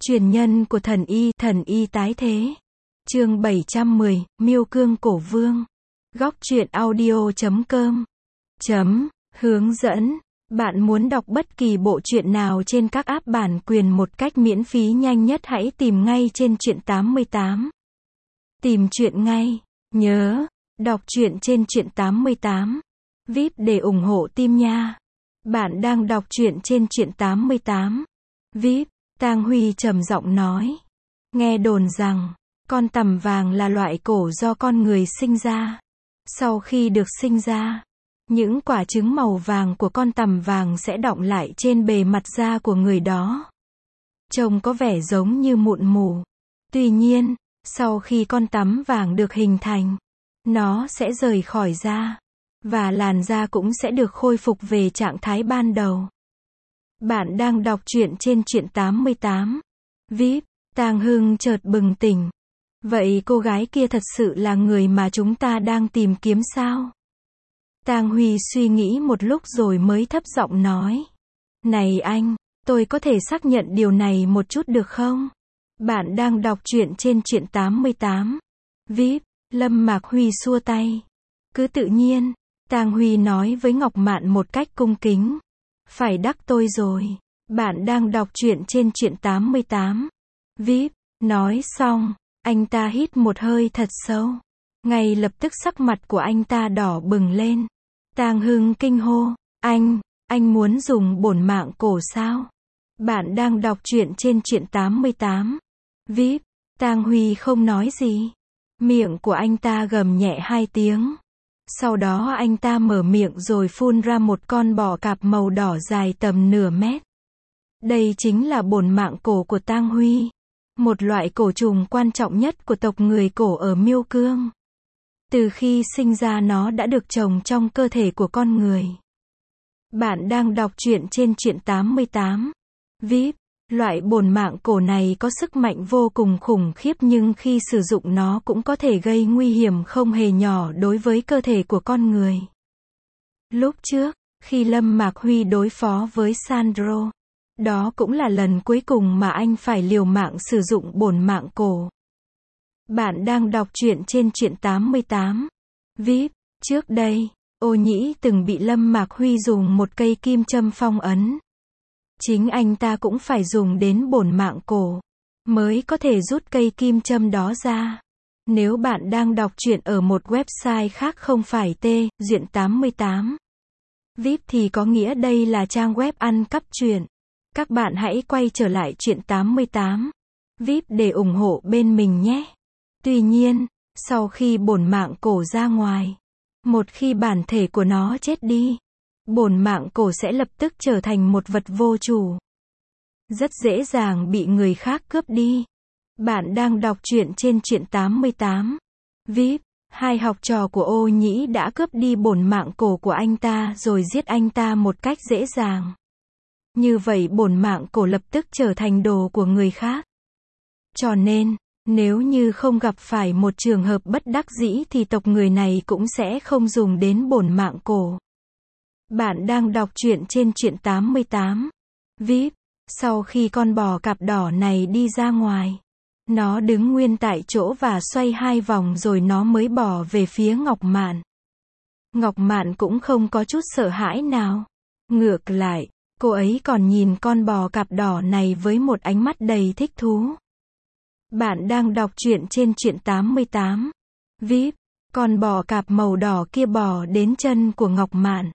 Truyền nhân của thần y tái thế. Chương 710, Miêu Cương Cổ Vương. Góc truyện audio.com. Hướng dẫn. Bạn muốn đọc bất kỳ bộ truyện nào trên các app bản quyền một cách miễn phí nhanh nhất, hãy tìm ngay trên Truyện 88. Tìm truyện ngay. Nhớ, đọc truyện trên Truyện 88. VIP để ủng hộ team nha. Bạn đang đọc truyện trên Truyện 88. VIP. Tang Huy trầm giọng nói. Nghe đồn rằng, con tằm vàng là loại cổ do con người sinh ra. Sau khi được sinh ra, những quả trứng màu vàng của con tằm vàng sẽ đọng lại trên bề mặt da của người đó. Trông có vẻ giống như mụn mủ. Tuy nhiên, sau khi con tằm vàng được hình thành, nó sẽ rời khỏi da, và làn da cũng sẽ được khôi phục về trạng thái ban đầu. Bạn đang đọc truyện trên Truyện 88. VIP. Tang Hưng chợt bừng tỉnh. Vậy cô gái kia thật sự là người mà chúng ta đang tìm kiếm sao? Tang Huy suy nghĩ một lúc rồi mới thấp giọng nói. Này anh, tôi có thể xác nhận điều này một chút được không? Bạn đang đọc truyện trên Truyện 88. VIP. Lâm Mạc Huy xua tay. Cứ tự nhiên. Tang Huy nói với Ngọc Mạn một cách cung kính. Phải đắc tôi rồi. Bạn đang đọc truyện trên Truyện 88. VIP. Nói xong, anh ta hít một hơi thật sâu. Ngay lập tức sắc mặt của anh ta đỏ bừng lên. Tang Hưng kinh hô. Anh muốn dùng bổn mạng cổ sao? Bạn đang đọc truyện trên Truyện 88. VIP. Tang Huy không nói gì. Miệng của anh ta gầm nhẹ 2 tiếng. Sau đó anh ta mở miệng rồi phun ra một con bò cạp màu đỏ dài tầm nửa mét. Đây chính là bổn mạng cổ của Tang Huy. Một loại cổ trùng quan trọng nhất của tộc người cổ ở Miêu Cương. Từ khi sinh ra nó đã được trồng trong cơ thể của con người. Bạn đang đọc truyện trên Truyện 88. VIP. Loại bổn mạng cổ này có sức mạnh vô cùng khủng khiếp, nhưng khi sử dụng nó cũng có thể gây nguy hiểm không hề nhỏ đối với cơ thể của con người. Lúc trước, khi Lâm Mạc Huy đối phó với Sandro, đó cũng là lần cuối cùng mà anh phải liều mạng sử dụng bổn mạng cổ. Bạn đang đọc truyện trên Truyện 88. VIP. Trước đây, Ô Nhĩ từng bị Lâm Mạc Huy dùng một cây kim châm phong ấn. Chính anh ta cũng phải dùng đến bổn mạng cổ mới có thể rút cây kim châm đó ra. Nếu bạn đang đọc truyện ở một website khác không phải Truyện 88 VIP thì có nghĩa đây là trang web ăn cắp truyện. Các bạn hãy quay trở lại Truyện 88 VIP để ủng hộ bên mình nhé. Tuy nhiên, sau khi bổn mạng cổ ra ngoài, một khi bản thể của nó chết đi, bổn mạng cổ sẽ lập tức trở thành một vật vô chủ. Rất dễ dàng bị người khác cướp đi. Bạn đang đọc truyện trên Truyện 88. VIP. 2 học trò của Ô Nhĩ đã cướp đi bổn mạng cổ của anh ta rồi giết anh ta một cách dễ dàng. Như vậy bổn mạng cổ lập tức trở thành đồ của người khác. Cho nên, nếu như không gặp phải một trường hợp bất đắc dĩ thì tộc người này cũng sẽ không dùng đến bổn mạng cổ. Bạn đang đọc truyện trên Truyện 88. VIP. Sau khi con bò cạp đỏ này đi ra ngoài, nó đứng nguyên tại chỗ và xoay 2 vòng rồi nó mới bò về phía Ngọc Mạn. Ngọc Mạn cũng không có chút sợ hãi nào. Ngược lại, cô ấy còn nhìn con bò cạp đỏ này với một ánh mắt đầy thích thú. Bạn đang đọc truyện trên Truyện 88. VIP. Con bò cạp màu đỏ kia bò đến chân của Ngọc Mạn,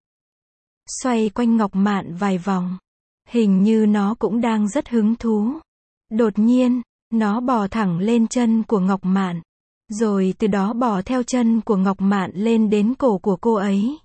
xoay quanh Ngọc Mạn vài vòng. Hình như nó cũng đang rất hứng thú. Đột nhiên, nó bò thẳng lên chân của Ngọc Mạn, rồi từ đó bò theo chân của Ngọc Mạn lên đến cổ của cô ấy.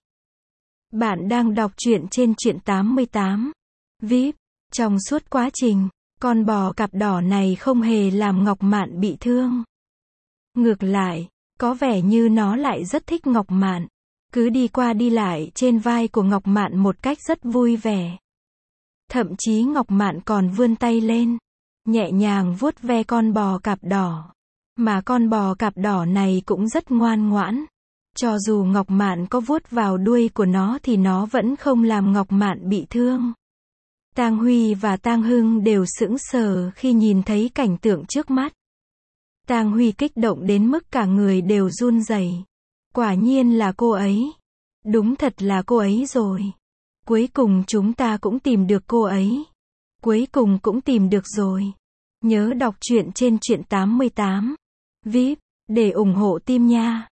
Bạn đang đọc truyện trên Truyện 88. VIP. Trong suốt quá trình, con bò cạp đỏ này không hề làm Ngọc Mạn bị thương. Ngược lại, có vẻ như nó lại rất thích Ngọc Mạn. Cứ đi qua đi lại trên vai của Ngọc Mạn một cách rất vui vẻ. Thậm chí Ngọc Mạn còn vươn tay lên, nhẹ nhàng vuốt ve con bò cạp đỏ. Mà con bò cạp đỏ này cũng rất ngoan ngoãn. Cho dù Ngọc Mạn có vuốt vào đuôi của nó thì nó vẫn không làm Ngọc Mạn bị thương. Tang Huy và Tang Hưng đều sững sờ khi nhìn thấy cảnh tượng trước mắt. Tang Huy kích động đến mức cả người đều run rẩy. Quả nhiên là cô ấy. Đúng thật là cô ấy rồi. Cuối cùng chúng ta cũng tìm được cô ấy. Cuối cùng cũng tìm được rồi. Nhớ đọc truyện trên truyện 88. VIP, để ủng hộ team nha.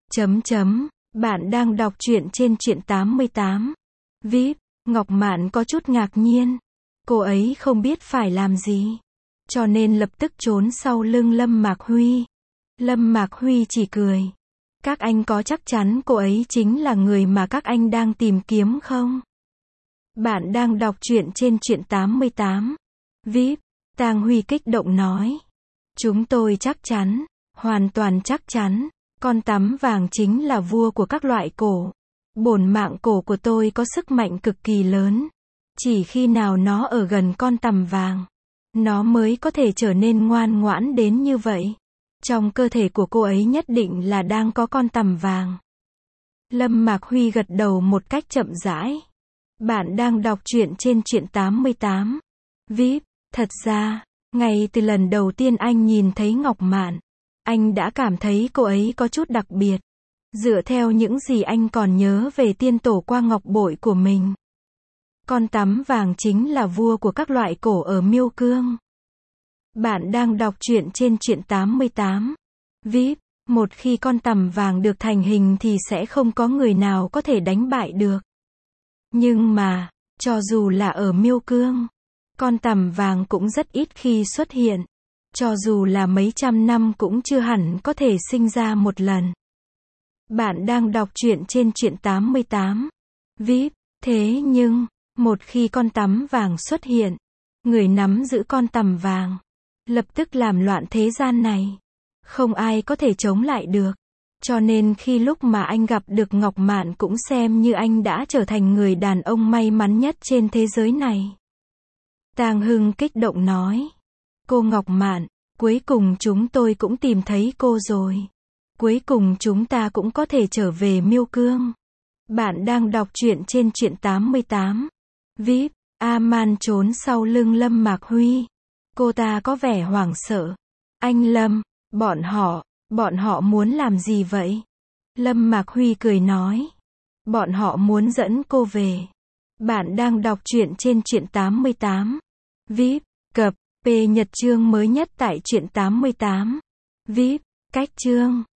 Bạn đang đọc truyện trên truyện 88. VIP, Ngọc Mạn có chút ngạc nhiên. Cô ấy không biết phải làm gì. Cho nên lập tức trốn sau lưng Lâm Mạc Huy. Lâm Mạc Huy chỉ cười. Các anh có chắc chắn cô ấy chính là người mà các anh đang tìm kiếm không? Bạn đang đọc truyện trên truyện 88. VIP, Tang Huy kích động nói. Chúng tôi chắc chắn, hoàn toàn chắc chắn, con tắm vàng chính là vua của các loại cổ. Bổn mạng cổ của tôi có sức mạnh cực kỳ lớn. Chỉ khi nào nó ở gần con tằm vàng, nó mới có thể trở nên ngoan ngoãn đến như vậy. Trong cơ thể của cô ấy nhất định là đang có con tằm vàng. Lâm Mạc Huy gật đầu một cách chậm rãi. Bạn đang đọc truyện trên truyện 88. VIP, thật ra, ngay từ lần đầu tiên anh nhìn thấy Ngọc Mạn, anh đã cảm thấy cô ấy có chút đặc biệt. Dựa theo những gì anh còn nhớ về tiên tổ qua ngọc bội của mình. Con tắm vàng chính là vua của các loại cổ ở Miêu Cương. Bạn đang đọc truyện trên truyện 88. VIP, một khi con tằm vàng được thành hình thì sẽ không có người nào có thể đánh bại được. Nhưng mà, cho dù là ở Miêu Cương, con tằm vàng cũng rất ít khi xuất hiện. Cho dù là mấy trăm năm cũng chưa hẳn có thể sinh ra một lần. Bạn đang đọc truyện trên truyện 88. VIP, thế nhưng, một khi con tắm vàng xuất hiện, người nắm giữ con tằm vàng lập tức làm loạn thế gian này. Không ai có thể chống lại được. Cho nên khi lúc mà anh gặp được Ngọc Mạn cũng xem như anh đã trở thành người đàn ông may mắn nhất trên thế giới này. Tang Hưng kích động nói. Cô Ngọc Mạn, cuối cùng chúng tôi cũng tìm thấy cô rồi. Cuối cùng chúng ta cũng có thể trở về Miêu Cương. Bạn đang đọc truyện trên truyện 88. VIP, A-man trốn sau lưng Lâm Mạc Huy. Cô ta có vẻ hoảng sợ. Anh Lâm, bọn họ muốn làm gì vậy? Lâm Mạc Huy cười nói. Bọn họ muốn dẫn cô về. Bạn đang đọc truyện trên truyện 88. VIP, cập, P Nhật chương mới nhất tại truyện 88. VIP, cách chương.